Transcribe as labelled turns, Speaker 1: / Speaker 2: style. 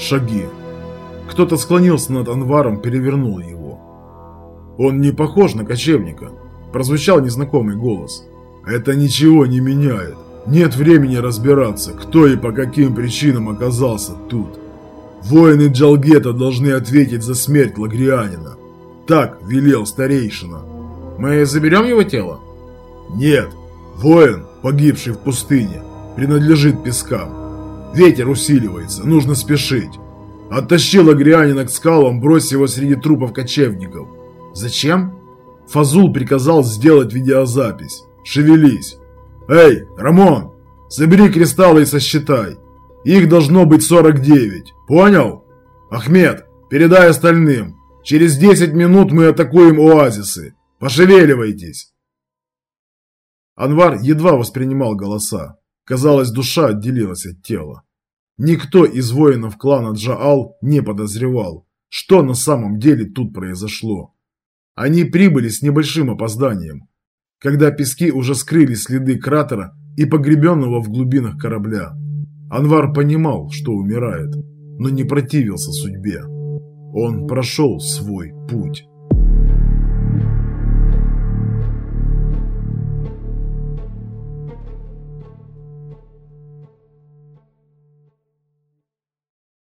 Speaker 1: Шаги. Кто-то склонился над Анваром, перевернул его. «Он не похож на кочевника», – прозвучал незнакомый голос. «Это ничего не меняет. Нет времени разбираться, кто и по каким причинам оказался тут. Воины Джалгета должны ответить за смерть лагрианина. Так велел старейшина». «Мы заберем его тело?» «Нет. Воин, погибший в пустыне, принадлежит пескам. Ветер усиливается, нужно спешить. Оттащи лагрианина к скалам, брось его среди трупов кочевников». «Зачем?» Фазул приказал сделать видеозапись. «Шевелись. Эй, Рамон, собери кристаллы и сосчитай. Их должно быть 49. Понял? Ахмед, передай остальным. Через 10 минут мы атакуем оазисы. Пошевеливайтесь». Анвар едва воспринимал голоса. Казалось, душа отделилась от тела. Никто из воинов клана Джаал не подозревал, что на самом деле тут произошло. Они прибыли с небольшим опозданием, когда пески уже скрыли следы кратера и погребенного в глубинах корабля. Анвар понимал, что умирает, но не противился судьбе. Он прошел свой путь.